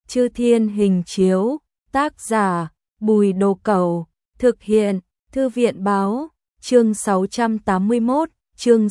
Chư Thiên Hình Chiếu, tác giả Bùi Đồ Cẩu, thực hiện Thư viện Báo, chương 681, chương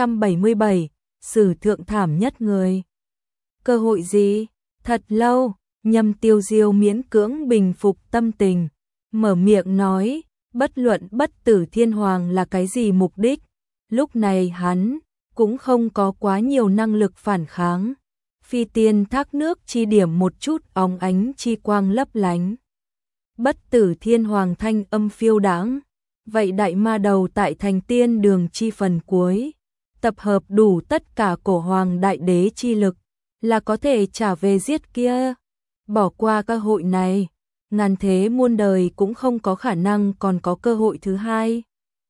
677, sử thượng thảm nhất người. Cơ hội gì? Thật lâu, Nhâm Tiêu Diêu miễn cưỡng bình phục tâm tình, mở miệng nói, bất luận bất tử thiên hoàng là cái gì mục đích, lúc này hắn cũng không có quá nhiều năng lực phản kháng. Phi tiên thác nước chi điểm một chút óng ánh chi quang lấp lánh. Bất tử thiên hoàng thanh âm phiêu đãng, vậy đại ma đầu tại thành tiên đường chi phần cuối, tập hợp đủ tất cả cổ hoàng đại đế chi lực, là có thể trả về giết kia. Bỏ qua cơ hội này, ngàn thế muôn đời cũng không có khả năng còn có cơ hội thứ hai.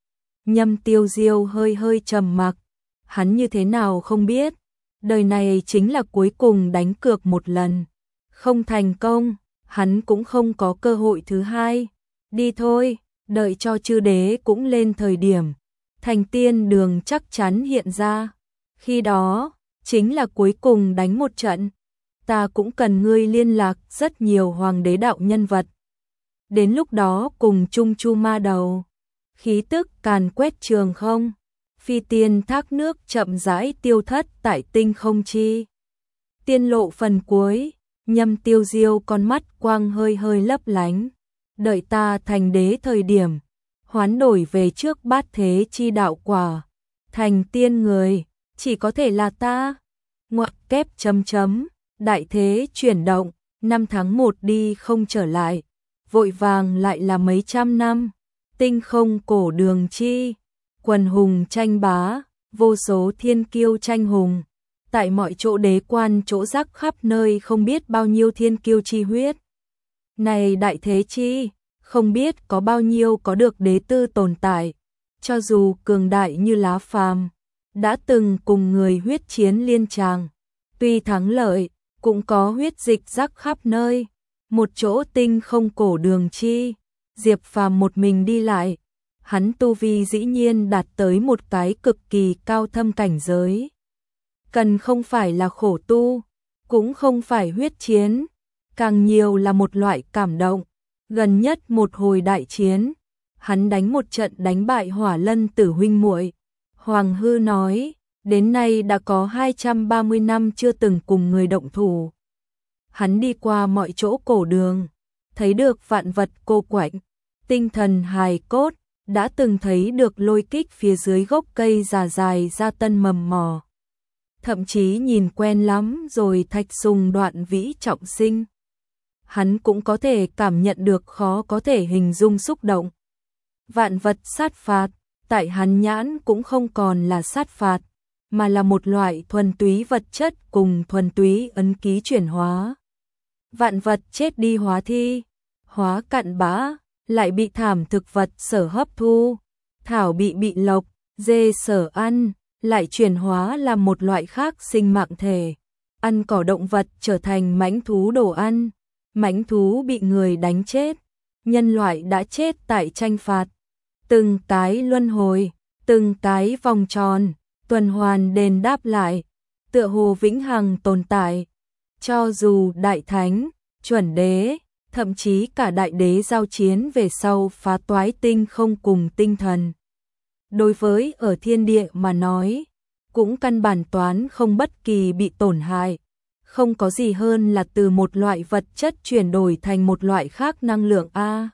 Nhâm Tiêu Diêu hơi hơi trầm mặc, hắn như thế nào không biết, đời này chính là cuối cùng đánh cược một lần, không thành công, hắn cũng không có cơ hội thứ hai. Đi thôi, đợi cho chư đế cũng lên thời điểm, thành tiên đường chắc chắn hiện ra, khi đó chính là cuối cùng đánh một trận. Ta cũng cần ngươi liên lạc rất nhiều hoàng đế đạo nhân vật. Đến lúc đó cùng chung chu ma đầu, khí tức càn quét trường không. Phi tiên thác nước chậm rãi tiêu thất tại tinh không chi. Tiên lộ phần cuối, Nhâm Tiêu Diêu con mắt quang hơi hơi lấp lánh. Đợi ta thành đế thời điểm, hoán đổi về trước bát thế chi đạo quả. Thành tiên người, chỉ có thể là ta. Ngoặc kép chấm chấm. Đại thế chuyển động, 5 tháng 1 đi không trở lại, vội vàng lại là mấy trăm năm. Tinh không cổ đường chi, quần hùng tranh bá, vô số thiên kiêu tranh hùng. Tại mọi chỗ đế quan chỗ rắc khắp nơi không biết bao nhiêu thiên kiêu chi huyết. Này đại thế chi, không biết có bao nhiêu có được đế tư tồn tại, cho dù cường đại như lá phàm, đã từng cùng người huyết chiến liên tràng. Tuy thắng lợi, cũng có huyết dịch rắc khắp nơi. Một chỗ tinh không cổ đường chi, Diệp Phàm một mình đi lại, hắn tu vi dĩ nhiên đạt tới một cái cực kỳ cao thâm cảnh giới. Cần không phải là khổ tu, cũng không phải huyết chiến, càng nhiều là một loại cảm động. Gần nhất một hồi đại chiến, hắn đánh một trận đánh bại Hỏa Lân Tử huynh muội. Hoàng Hư nói, đến nay đã có 230 năm chưa từng cùng người động thủ. Hắn đi qua mọi chỗ cổ đường, thấy được vạn vật cô quạnh, tinh thần hài cốt, đã từng thấy được lôi kích phía dưới gốc cây già dài ra tân mầm mò. Thậm chí nhìn quen lắm rồi thạch sùng đoạn vĩ trọng sinh. Hắn cũng có thể cảm nhận được khó có thể hình dung xúc động. Vạn vật sát phạt, tại hắn nhãn cũng không còn là sát phạt, mà là một loại thuần túy vật chất cùng thuần túy ấn ký chuyển hóa. Vạn vật chết đi hóa thi, hóa cặn bã, lại bị thảm thực vật sở hấp thu, thảo bị lộc, dê sở ăn, lại chuyển hóa làm một loại khác sinh mạng thể. Ăn cỏ động vật trở thành mãnh thú đồ ăn, mãnh thú bị người đánh chết, nhân loại đã chết tại tranh phạt. Từng cái luân hồi, từng cái vòng tròn, tuần hoàn đền đáp lại, tựa hồ vĩnh hằng tồn tại. Cho dù đại thánh, chuẩn đế, thậm chí cả đại đế giao chiến về sau phá toái tinh không cùng tinh thần. Đối với ở thiên địa mà nói, cũng căn bản toán không bất kỳ bị tổn hại. Không có gì hơn là từ một loại vật chất chuyển đổi thành một loại khác năng lượng a.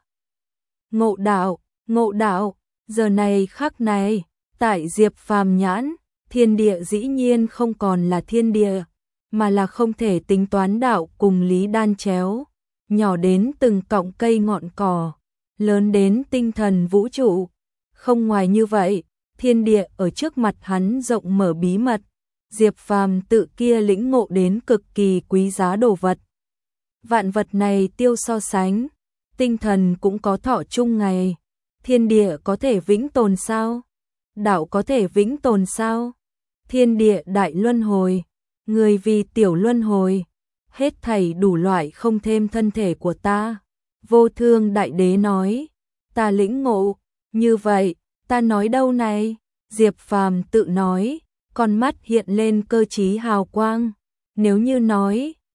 Ngộ đạo, giờ này khắc này, tại Diệp Phàm nhãn, thiên địa dĩ nhiên không còn là thiên địa, mà là không thể tính toán đạo cùng lý đan chéo, nhỏ đến từng cọng cây ngọn cỏ, lớn đến tinh thần vũ trụ. Không ngoài như vậy, thiên địa ở trước mặt hắn rộng mở bí mật, Diệp Phàm tự kia lĩnh ngộ đến cực kỳ quý giá đồ vật. Vạn vật này tiêu so sánh, tinh thần cũng có thọ chung ngày, thiên địa có thể vĩnh tồn sao? Đạo có thể vĩnh tồn sao? Thiên địa đại luân hồi, người vì tiểu luân hồi, hết thảy đủ loại không thêm thân thể của ta. Vô Thương Đại Đế nói, ta lĩnh ngộ, như vậy, ta nói đâu này? Diệp Phàm tự nói, con mắt hiện lên cơ trí hào quang, nếu như nói,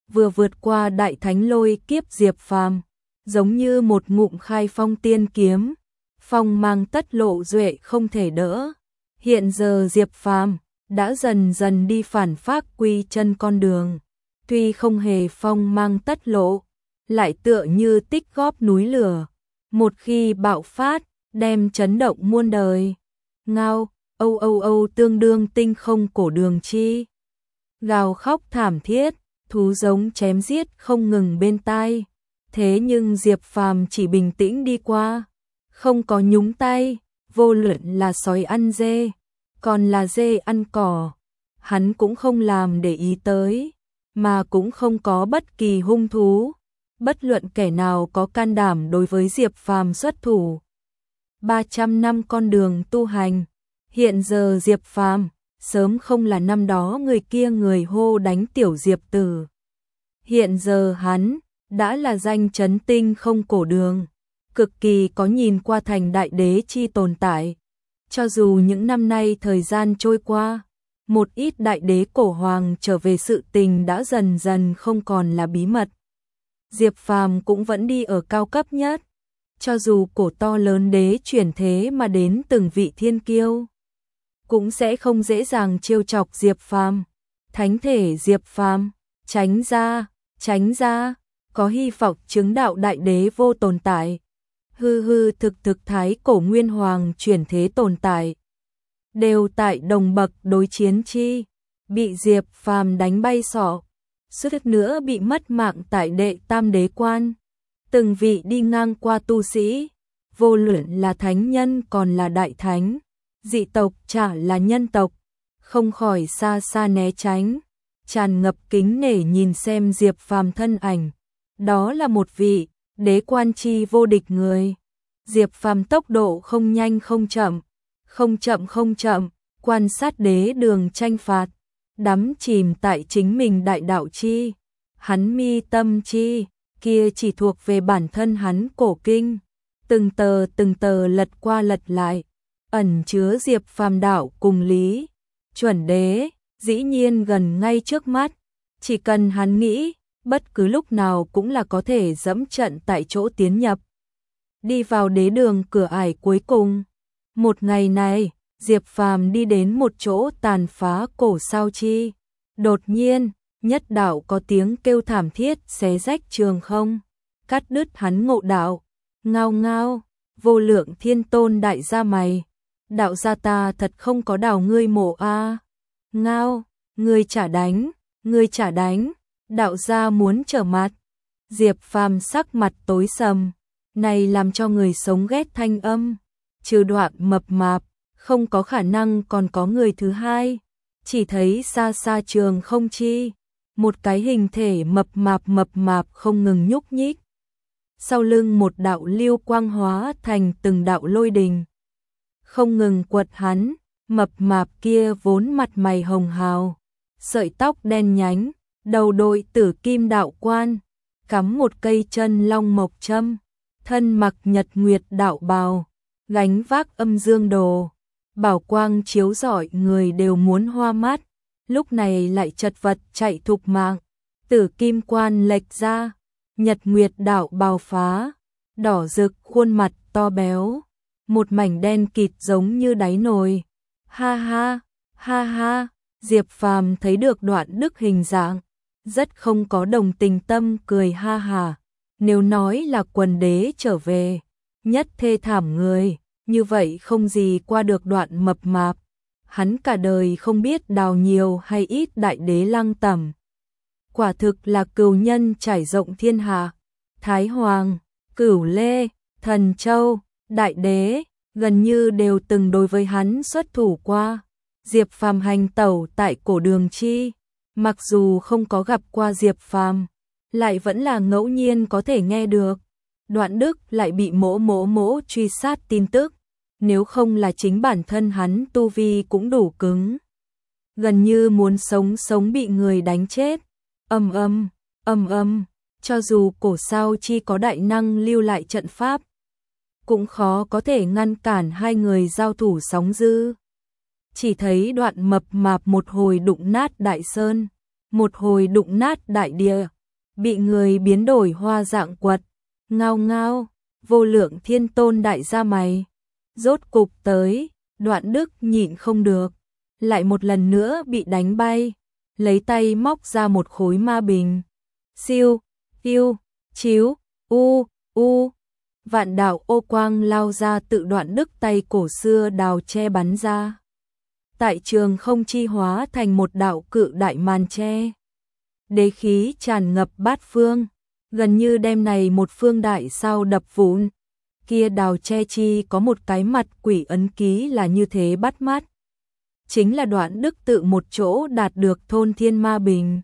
vừa vượt qua đại thánh lôi kiếp Diệp Phàm, giống như một ngụm khai phong tiên kiếm, phong mang tất lộ duệ không thể đỡ. Hiện giờ Diệp Phàm đã dần dần đi phản phác quy chân con đường, tuy không hề phong mang tất lộ, lại tựa như tích góp núi lửa, một khi bạo phát, đem chấn động muôn đời. Ngao, âu âu âu tương đương tinh không cổ đường chi. Gào khóc thảm thiết, thú giống chém giết không ngừng bên tai. Thế nhưng Diệp Phàm chỉ bình tĩnh đi qua, không có nhúng tay, vô luận là sói ăn dê, còn là dê ăn cỏ, hắn cũng không làm để ý tới, mà cũng không có bất kỳ hung thú, bất luận kẻ nào có can đảm đối với Diệp Phàm xuất thủ. 300 năm con đường tu hành, hiện giờ Diệp Phàm sớm không là năm đó người kia người hô đánh tiểu Diệp Tử. Hiện giờ hắn đã là danh chấn tinh không cổ đường, cực kỳ có nhìn qua thành đại đế chi tồn tại. Cho dù những năm nay thời gian trôi qua, một ít đại đế cổ hoàng trở về sự tình đã dần dần không còn là bí mật. Diệp Phàm cũng vẫn đi ở cao cấp nhất, cho dù cổ to lớn đế chuyển thế mà đến từng vị thiên kiêu, cũng sẽ không dễ dàng trêu chọc Diệp Phàm. Thánh thể Diệp Phàm, tránh ra, có hy vọng chứng đạo đại đế vô tồn tại. Hư hư thực thái cổ nguyên hoàng chuyển thế tồn tại, đều tại đồng bậc đối chiến chi, bị Diệp Phàm đánh bay sọ, suýt nữa bị mất mạng tại đệ tam đế quan. Từng vị đi ngang qua tu sĩ, vô luận là thánh nhân còn là đại thánh, dị tộc chả là nhân tộc, không khỏi xa xa né tránh, tràn ngập kính nể nhìn xem Diệp Phàm thân ảnh. Đó là một vị đế quan chi vô địch người. Diệp Phàm tốc độ không nhanh không chậm, quan sát đế đường tranh phạt, đắm chìm tại chính mình đại đạo chi, hắn mi tâm chi, kia chỉ thuộc về bản thân hắn cổ kinh, từng tờ lật qua lật lại, ẩn chứa Diệp Phàm đạo cùng lý, chuẩn đế, dĩ nhiên gần ngay trước mắt, chỉ cần hắn nghĩ, bất cứ lúc nào cũng là có thể dẫm trận tại chỗ tiến nhập. Đi vào đế đường cửa ải cuối cùng. Một ngày này, Diệp Phàm đi đến một chỗ tàn phá cổ sao chi. Đột nhiên, nhất đạo có tiếng kêu thảm thiết xé rách trường không, cắt đứt hắn ngộ đạo. Ngao ngao, vô lượng thiên tôn đại gia mày, đạo gia ta thật không có đào ngươi mộ a. Ngao, ngươi chả đánh, đạo gia muốn trở mặt. Diệp Phàm sắc mặt tối sầm, này làm cho người sống ghét thanh âm, trừ Đoạn mập mạp, không có khả năng còn có người thứ hai. Chỉ thấy xa xa trường không chi, một cái hình thể mập mạp không ngừng nhúc nhích. Sau lưng một đạo lưu quang hóa thành từng đạo lôi đình, không ngừng quật hắn. Mập mạp kia vốn mặt mày hồng hào, sợi tóc đen nhánh, đầu đội tử kim đạo quan, cắm một cây chân long mộc châm, thân mặc nhật nguyệt đạo bào, gánh vác âm dương đồ, bảo quang chiếu rọi người đều muốn hoa mắt, lúc này lại chật vật chạy thục mạng, tử kim quan lệch ra, nhật nguyệt đạo bào phá, đỏ rực khuôn mặt to béo, một mảnh đen kịt giống như đáy nồi. Ha ha, Diệp Phàm thấy được Đoạn Đức hình dạng, rất không có đồng tình tâm cười ha hà. Nếu nói là quần đế trở về, nhất thê thảm người, như vậy không gì qua được Đoạn mập mạp. Hắn cả đời không biết đào nhiều hay ít đại đế lăng tẩm. Quả thực là cừu nhân trải rộng thiên hạ. Thái Hoàng, Cửu Lê, Thần Châu, đại đế, gần như đều từng đối với hắn xuất thủ qua. Diệp Phàm hành tẩu tại cổ đường chi, mặc dù không có gặp qua Diệp Phàm, lại vẫn là ngẫu nhiên có thể nghe được. Đoạn Đức lại bị mỗ truy sát tin tức, nếu không là chính bản thân hắn tu vi cũng đủ cứng, gần như muốn sống bị người đánh chết. Ầm, cho dù cổ sao chi có đại năng lưu lại trận pháp, cũng khó có thể ngăn cản hai người giao thủ sóng dư. Chỉ thấy Đoạn mập mạp một hồi đụng nát đại sơn, một hồi đụng nát đại địa, bị người biến đổi hoa dạng quật, ngao ngao, vô lượng thiên tôn đại gia mày. Rốt cục tới, Đoạn Đức nhịn không được, lại một lần nữa bị đánh bay, lấy tay móc ra một khối ma bình. Siêu, yêu, chiếu, u, vạn đạo ô quang lao ra tự Đoạn Đức tay cổ xưa đào che bắn ra. Tại trường không chi hóa thành một đạo cự đại màn che. Đế khí tràn ngập bát phương, gần như đem này một phương đại sao đập vụn. Kia đào che chi có một cái mặt quỷ ấn ký là như thế bắt mắt. Chính là Đoạn Đức tự một chỗ đạt được thôn thiên ma bình.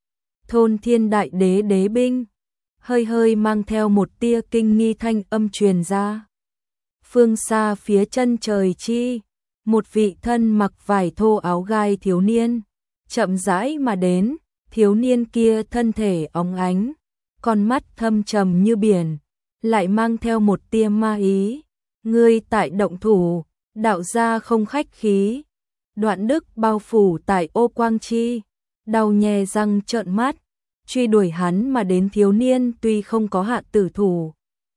Thôn thiên đại đế đế binh, hơi hơi mang theo một tia kinh nghi thanh âm truyền ra. Phương xa phía chân trời chi, một vị thân mặc vải thô áo gai thiếu niên, chậm rãi mà đến, thiếu niên kia thân thể óng ánh, con mắt thâm trầm như biển, lại mang theo một tia ma ý. Ngươi tại động thủ, đạo gia không khách khí. Đoạn Đức bao phủ tại ô quang chi, đau nhè răng trợn mắt, truy đuổi hắn mà đến thiếu niên tuy không có hạ tử thủ,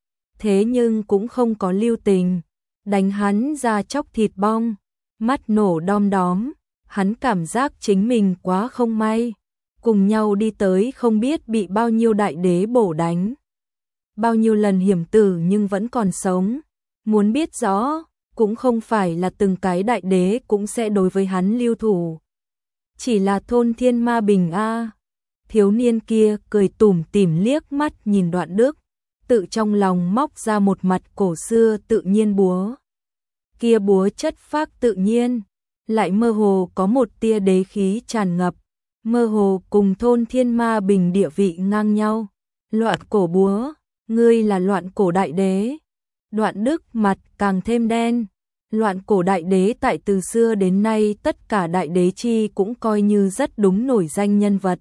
thế nhưng cũng không có lưu tình, đánh hắn ra chóc thịt bong, mắt nổ đom đóm, hắn cảm giác chính mình quá không may, cùng nhau đi tới không biết bị bao nhiêu đại đế bổ đánh, bao nhiêu lần hiểm tử nhưng vẫn còn sống, muốn biết rõ, cũng không phải là từng cái đại đế cũng sẽ đối với hắn lưu thủ. Chỉ là thôn thiên ma bình a. Thiếu niên kia cười tủm tỉm liếc mắt nhìn Đoạn Đức, tự trong lòng móc ra một mặt cổ xưa tự nhiên búa. Kia búa chất phác tự nhiên, lại mơ hồ có một tia đế khí tràn ngập, mơ hồ cùng thôn thiên ma bình địa vị ngang nhau. Loạn cổ búa, ngươi là loạn cổ đại đế. Đoạn Đức mặt càng thêm đen. Loạn cổ đại đế tại từ xưa đến nay tất cả đại đế chi cũng coi như rất đúng nổi danh nhân vật.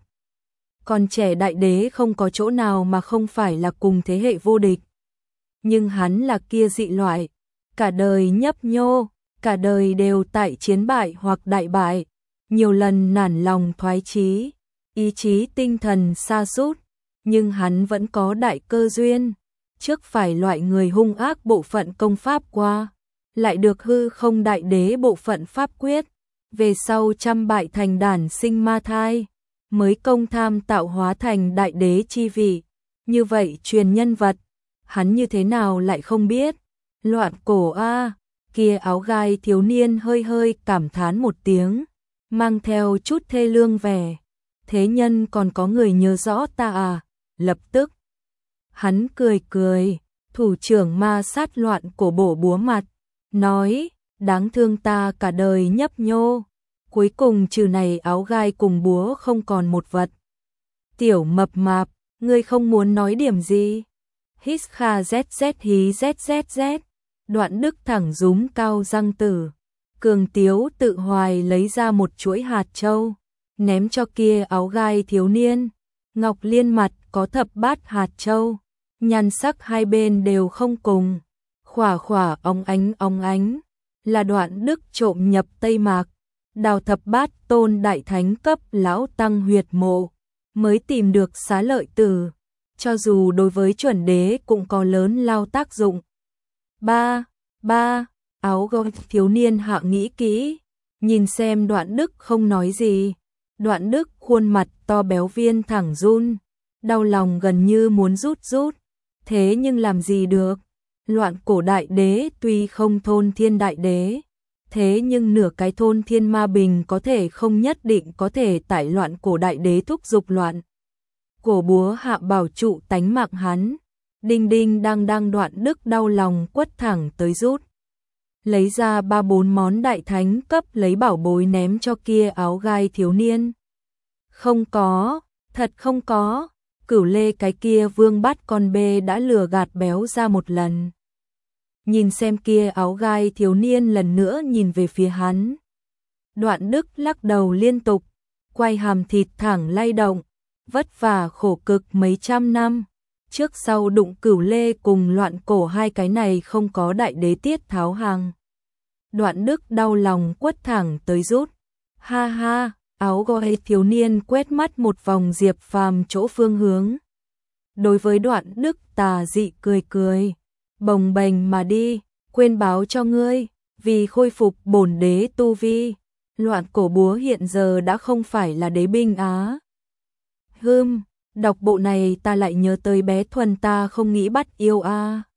Còn trẻ đại đế không có chỗ nào mà không phải là cùng thế hệ vô địch. Nhưng hắn là kia dị loại, cả đời nhấp nhô, cả đời đều tại chiến bại hoặc đại bại, nhiều lần nản lòng thoái chí, ý chí tinh thần sa sút, nhưng hắn vẫn có đại cơ duyên, trước phải loại người hung ác bộ phận công pháp qua, lại được hư không đại đế bộ phận pháp quyết, về sau trăm bại thành đản sinh ma thai, mới công tham tạo hóa thành đại đế chi vị. Như vậy truyền nhân vật, hắn như thế nào lại không biết? Loạn cổ a, kia áo gai thiếu niên hơi hơi cảm thán một tiếng, mang theo chút thê lương vẻ. Thế nhân còn có người nhớ rõ ta à? Lập tức, hắn cười cười, thủ trưởng ma sát loạn cổ bổ búa mặt, nói, đáng thương ta cả đời nhấp nhô. Cuối cùng trừ này áo gai cùng búa không còn một vật. Tiểu mập mạp, ngươi không muốn nói điểm gì? Hít kha zz hí zzz. Đoạn Đức thẳng rúm cao răng tử. Cường Tiếu tự hoài lấy ra một chuỗi hạt châu, ném cho kia áo gai thiếu niên. Ngọc Liên mặt có thập bát hạt châu, nhan sắc hai bên đều không cùng. Khỏa khỏa óng ánh, là Đoạn Đức trộm nhập Tây Mạc. Đào thập bát tôn đại thánh cấp lão tăng huyệt mộ, mới tìm được xá lợi tử, cho dù đối với chuẩn đế cũng có lớn lao tác dụng. Ba, áo gai thiếu niên hạ nghĩ kỹ, nhìn xem Đoạn Đức không nói gì. Đoạn Đức khuôn mặt to béo viên thẳng run, đau lòng gần như muốn rút, thế nhưng làm gì được. Loạn cổ đại đế tuy không thôn thiên đại đế, thế nhưng nửa cái thôn thiên ma bình có thể không nhất định có thể tại loạn cổ đại đế thúc dục loạn. Cổ búa hạ bảo trụ tánh mạng hắn, đinh đinh đang Đoạn Đức đau lòng quất thẳng tới rút. Lấy ra 3-4 món đại thánh cấp lấy bảo bối ném cho kia áo gai thiếu niên. Không có, thật không có, Cửu Lê cái kia vương bắt con bê đã lừa gạt béo ra một lần. Nhìn xem kia áo gai thiếu niên lần nữa nhìn về phía hắn. Đoạn Đức lắc đầu liên tục, quay hàm thịt thẳng lay động, vất vả khổ cực mấy trăm năm, trước sau đụng Cửu Lê cùng loạn cổ hai cái này không có đại đế tiết tháo hàng. Đoạn Đức đau lòng quất thẳng tới rút. Ha ha, áo gai thiếu niên quét mắt một vòng Diệp Phàm chỗ phương hướng. Đối với Đoạn Đức tà dị cười cười, bồng bềnh mà đi, quên báo cho ngươi, vì khôi phục bổn đế tu vi, Loạn Cổ búa hiện giờ đã không phải là đế binh á. Đọc bộ này ta lại nhớ tới bé Thuần ta không nghĩ bắt yêu a.